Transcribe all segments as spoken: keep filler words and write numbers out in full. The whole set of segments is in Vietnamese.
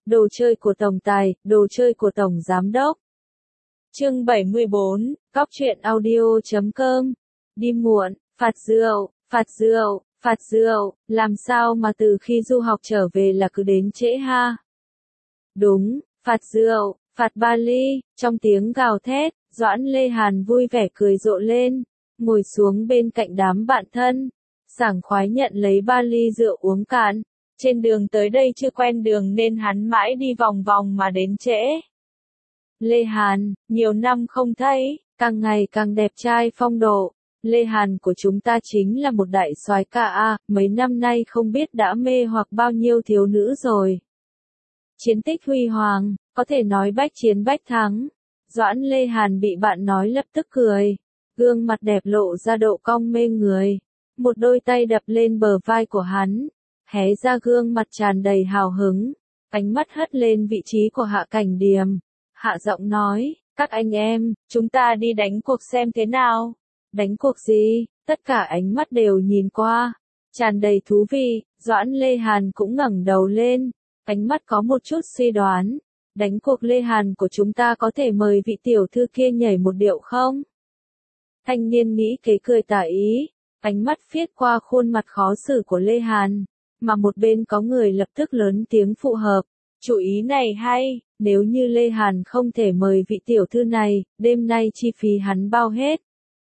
Đồ chơi của tổng tài, đồ chơi của tổng giám đốc. Chương bảy mươi bốn, Cóc truyện audio chấm com. Đi muộn, phạt rượu, phạt rượu, phạt rượu, làm sao mà từ khi du học trở về là cứ đến trễ ha? Đúng, phạt rượu, phạt ba ly, trong tiếng gào thét, Doãn Lê Hàn vui vẻ cười rộ lên, ngồi xuống bên cạnh đám bạn thân, sảng khoái nhận lấy ba ly rượu uống cạn. Trên đường tới đây chưa quen đường nên hắn mãi đi vòng vòng mà đến trễ. Lê Hàn, nhiều năm không thấy, càng ngày càng đẹp trai phong độ. Lê Hàn của chúng ta chính là một đại soái ca a, mấy năm nay không biết đã mê hoặc bao nhiêu thiếu nữ rồi. Chiến tích huy hoàng, có thể nói bách chiến bách thắng. Doãn Lê Hàn bị bạn nói lập tức cười, gương mặt đẹp lộ ra độ cong mê người. Một đôi tay đập lên bờ vai của hắn, hé ra gương mặt tràn đầy hào hứng, ánh mắt hất lên vị trí của Hạ Cảnh Điềm. Hạ giọng nói, các anh em, chúng ta đi đánh cuộc xem thế nào. Đánh cuộc gì? Tất cả ánh mắt đều nhìn qua, tràn đầy thú vị. Doãn Lê Hàn cũng ngẩng đầu lên, ánh mắt có một chút suy đoán. Đánh cuộc Lê Hàn của chúng ta có thể mời vị tiểu thư kia nhảy một điệu không? Thanh niên nghĩ kế cười tà ý, ánh mắt phiết qua khuôn mặt khó xử của Lê Hàn, mà một bên có người lập tức lớn tiếng phụ hợp. Chủ ý này hay, nếu như Lê Hàn không thể mời vị tiểu thư này, đêm nay chi phí hắn bao hết.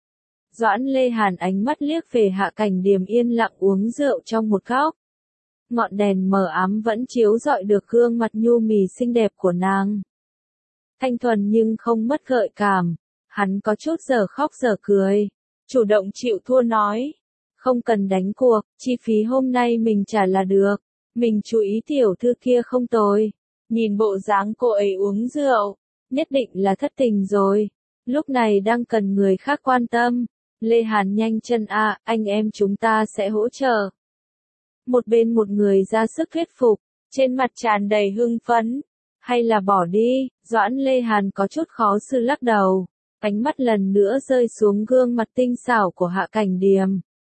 Doãn Lê Hàn ánh mắt liếc về Hạ Cảnh Điềm yên lặng uống rượu trong một góc. Ngọn đèn mờ ám vẫn chiếu rọi được gương mặt nhu mì xinh đẹp của nàng. Thanh thuần nhưng không mất gợi cảm, hắn có chút giờ khóc giờ cười, chủ động chịu thua nói. Không cần đánh cuộc, chi phí hôm nay mình trả là được. Mình chú ý tiểu thư kia không tồi. Nhìn bộ dáng cô ấy uống rượu, nhất định là thất tình rồi. Lúc này đang cần người khác quan tâm. Lê Hàn nhanh chân a, à, anh em chúng ta sẽ hỗ trợ. Một bên một người ra sức thuyết phục, trên mặt tràn đầy hưng phấn. Hay là bỏ đi, Doãn Lê Hàn có chút khó xử lắc đầu. Ánh mắt lần nữa rơi xuống gương mặt tinh xảo của Hạ Cảnh Điềm.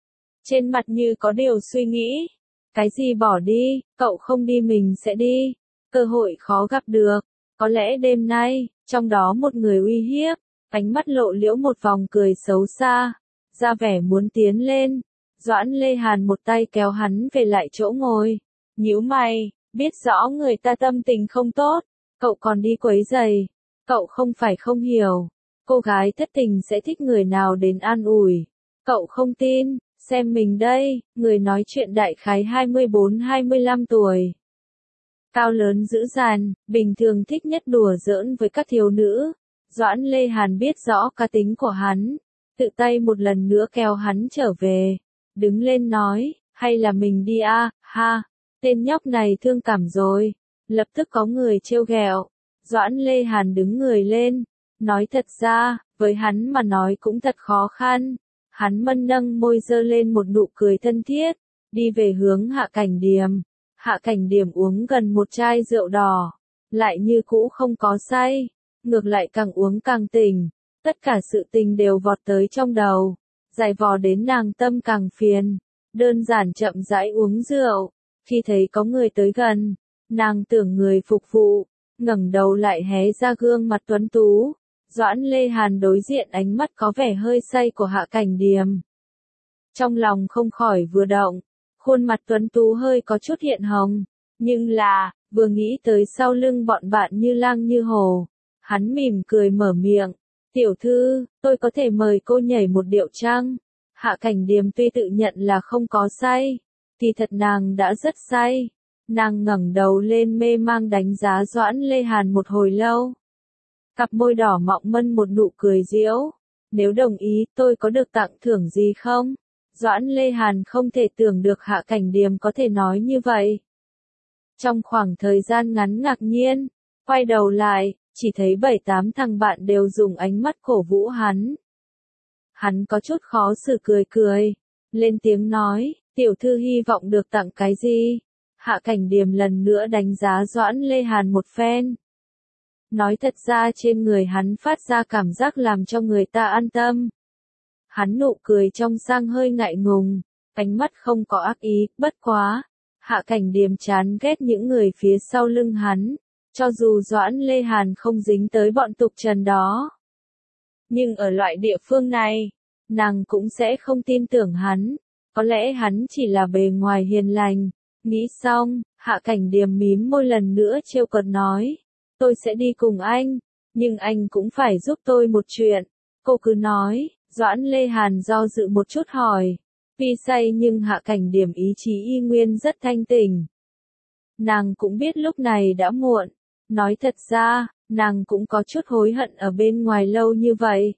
Trên mặt như có điều suy nghĩ. Cái gì bỏ đi, cậu không đi mình sẽ đi. Cơ hội khó gặp được. Có lẽ đêm nay, trong đó một người uy hiếp, ánh mắt lộ liễu một vòng cười xấu xa, ra vẻ muốn tiến lên. Doãn Lê Hàn một tay kéo hắn về lại chỗ ngồi. Nhíu mày, biết rõ người ta tâm tình không tốt, cậu còn đi quấy giày. Cậu không phải không hiểu, cô gái thất tình sẽ thích người nào đến an ủi. Cậu không tin. Xem mình đây, người nói chuyện đại khái hai mươi bốn hai mươi lăm tuổi. Cao lớn dữ dằn, bình thường thích nhất đùa giỡn với các thiếu nữ. Doãn Lê Hàn biết rõ cá tính của hắn, tự tay một lần nữa kéo hắn trở về. Đứng lên nói, hay là mình đi a, à, ha, tên nhóc này thương cảm rồi. Lập tức có người trêu ghẹo. Doãn Lê Hàn đứng người lên, nói thật ra, với hắn mà nói cũng thật khó khăn. Hắn mân nâng môi giơ lên một nụ cười thân thiết, đi về hướng Hạ Cảnh Điềm. Hạ Cảnh Điềm uống gần một chai rượu đỏ, lại như cũ không có say, ngược lại càng uống càng tỉnh. Tất cả sự tình đều vọt tới trong đầu, dài vò đến nàng tâm càng phiền. Đơn giản chậm rãi uống rượu, khi thấy có người tới gần, nàng tưởng người phục vụ, ngẩng đầu lại hé ra gương mặt tuấn tú. Doãn Lê Hàn đối diện ánh mắt có vẻ hơi say của Hạ Cảnh Điềm. Trong lòng không khỏi vừa động, khuôn mặt tuấn tú hơi có chút hiện hồng, nhưng là, vừa nghĩ tới sau lưng bọn bạn như lang như hổ, hắn mỉm cười mở miệng, tiểu thư, tôi có thể mời cô nhảy một điệu chăng? Hạ Cảnh Điềm tuy tự nhận là không có say, thì thật nàng đã rất say, nàng ngẩng đầu lên mê mang đánh giá Doãn Lê Hàn một hồi lâu. Cặp môi đỏ mọng mân một nụ cười giễu. Nếu đồng ý, tôi có được tặng thưởng gì không? Doãn Lê Hàn không thể tưởng được Hạ Cảnh Điềm có thể nói như vậy. Trong khoảng thời gian ngắn ngạc nhiên, quay đầu lại, chỉ thấy bảy tám thằng bạn đều dùng ánh mắt cổ vũ hắn. Hắn có chút khó xử cười cười, lên tiếng nói, tiểu thư hy vọng được tặng cái gì? Hạ Cảnh Điềm lần nữa đánh giá Doãn Lê Hàn một phen. Nói thật ra trên người hắn phát ra cảm giác làm cho người ta an tâm. Hắn nụ cười trong sang hơi ngại ngùng, ánh mắt không có ác ý, bất quá. Hạ Cảnh Điềm chán ghét những người phía sau lưng hắn, cho dù Doãn Lê Hàn không dính tới bọn tục trần đó. Nhưng ở loại địa phương này, nàng cũng sẽ không tin tưởng hắn, có lẽ hắn chỉ là bề ngoài hiền lành. Nghĩ xong, Hạ Cảnh Điềm mím môi lần nữa trêu cợt nói, tôi sẽ đi cùng anh, nhưng anh cũng phải giúp tôi một chuyện. Cô cứ nói, Doãn Lê Hàn do dự một chút hỏi, tuy say nhưng Hạ Cảnh Điềm ý chí y nguyên rất thanh tỉnh. Nàng cũng biết lúc này đã muộn, nói thật ra, nàng cũng có chút hối hận ở bên ngoài lâu như vậy.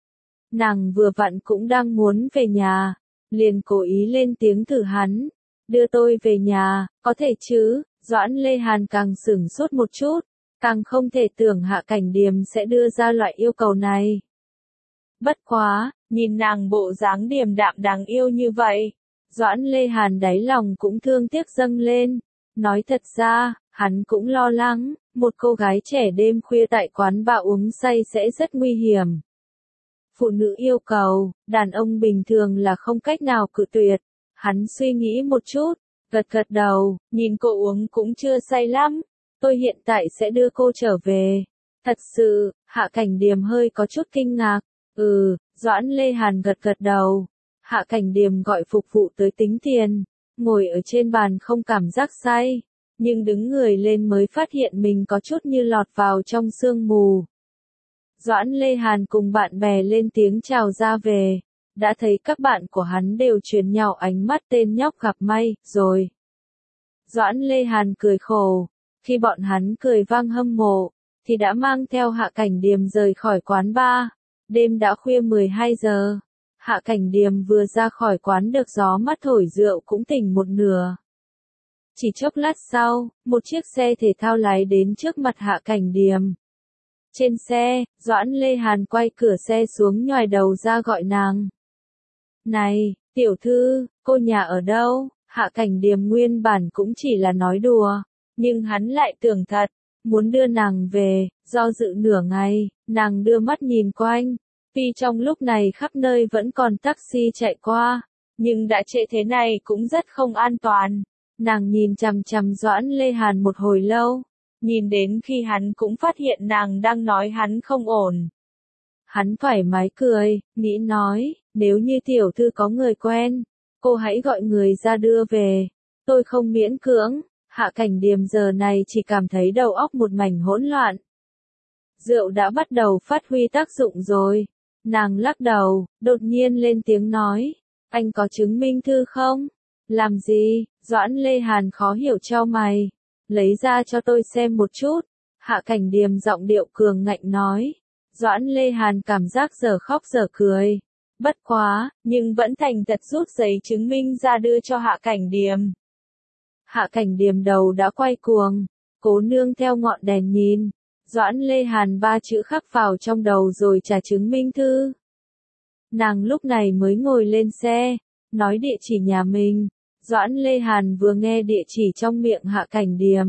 Nàng vừa vặn cũng đang muốn về nhà, liền cố ý lên tiếng thử hắn, đưa tôi về nhà, có thể chứ? Doãn Lê Hàn càng sửng sốt một chút, càng không thể tưởng Hạ Cảnh Điềm sẽ đưa ra loại yêu cầu này. Bất quá, nhìn nàng bộ dáng điềm đạm đáng yêu như vậy, Doãn Lê Hàn đáy lòng cũng thương tiếc dâng lên. Nói thật ra, hắn cũng lo lắng, một cô gái trẻ đêm khuya tại quán bar uống say sẽ rất nguy hiểm. Phụ nữ yêu cầu, đàn ông bình thường là không cách nào cự tuyệt. Hắn suy nghĩ một chút, gật gật đầu, nhìn cô uống cũng chưa say lắm. Tôi hiện tại sẽ đưa cô trở về. Thật sự, Hạ Cảnh Điềm hơi có chút kinh ngạc. Ừ, Doãn Lê Hàn gật gật đầu. Hạ Cảnh Điềm gọi phục vụ tới tính tiền, ngồi ở trên bàn không cảm giác say, nhưng đứng người lên mới phát hiện mình có chút như lọt vào trong sương mù. Doãn Lê Hàn cùng bạn bè lên tiếng chào ra về, đã thấy các bạn của hắn đều truyền nhau ánh mắt tên nhóc gặp may, rồi. Doãn Lê Hàn cười khổ, khi bọn hắn cười vang hâm mộ, thì đã mang theo Hạ Cảnh Điềm rời khỏi quán bar. Đêm đã khuya mười hai giờ, Hạ Cảnh Điềm vừa ra khỏi quán được gió mát thổi rượu cũng tỉnh một nửa. Chỉ chốc lát sau, một chiếc xe thể thao lái đến trước mặt Hạ Cảnh Điềm. Trên xe, Doãn Lê Hàn quay cửa xe xuống nhòi đầu ra gọi nàng. Này, tiểu thư, cô nhà ở đâu? Hạ Cảnh Điềm nguyên bản cũng chỉ là nói đùa, nhưng hắn lại tưởng thật, muốn đưa nàng về, do dự nửa ngày, nàng đưa mắt nhìn quanh. Tuy trong lúc này khắp nơi vẫn còn taxi chạy qua, nhưng đã trễ thế này cũng rất không an toàn. Nàng nhìn chằm chằm Doãn Lê Hàn một hồi lâu, nhìn đến khi hắn cũng phát hiện nàng đang nói hắn không ổn. Hắn thoải mái cười, nghĩ nói, nếu như tiểu thư có người quen, cô hãy gọi người ra đưa về, tôi không miễn cưỡng. Hạ Cảnh Điềm giờ này chỉ cảm thấy đầu óc một mảnh hỗn loạn. Rượu đã bắt đầu phát huy tác dụng rồi. Nàng lắc đầu, đột nhiên lên tiếng nói, anh có chứng minh thư không? Làm gì? Doãn Lê Hàn khó hiểu chau mày. Lấy ra cho tôi xem một chút. Hạ Cảnh Điềm giọng điệu cường ngạnh nói. Doãn Lê Hàn cảm giác giờ khóc giờ cười. Bất quá, nhưng vẫn thành thật rút giấy chứng minh ra đưa cho Hạ Cảnh Điềm. Hạ Cảnh Điềm đầu đã quay cuồng, cố nương theo ngọn đèn nhìn. Doãn Lê Hàn ba chữ khắc vào trong đầu rồi trả chứng minh thư. Nàng lúc này mới ngồi lên xe, nói địa chỉ nhà mình. Doãn Lê Hàn vừa nghe địa chỉ trong miệng Hạ Cảnh Điềm,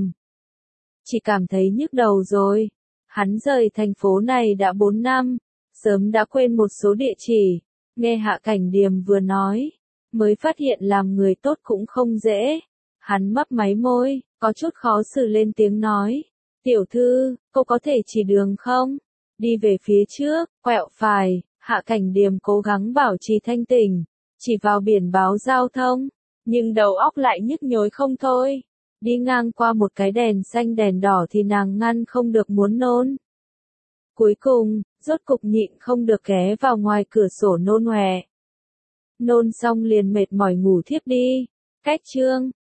chỉ cảm thấy nhức đầu rồi. Hắn rời thành phố này đã bốn năm, sớm đã quên một số địa chỉ. Nghe Hạ Cảnh Điềm vừa nói, mới phát hiện làm người tốt cũng không dễ. Hắn mấp máy môi, có chút khó xử lên tiếng nói. Tiểu thư, cô có thể chỉ đường không? Đi về phía trước, quẹo phải. Hạ Cảnh Điềm cố gắng bảo trì thanh tỉnh, chỉ vào biển báo giao thông, nhưng đầu óc lại nhức nhối không thôi. Đi ngang qua một cái đèn xanh đèn đỏ thì nàng ngăn không được muốn nôn. Cuối cùng, rốt cục nhịn không được ghé vào ngoài cửa sổ nôn ọe. Nôn xong liền mệt mỏi ngủ thiếp đi. Cách chương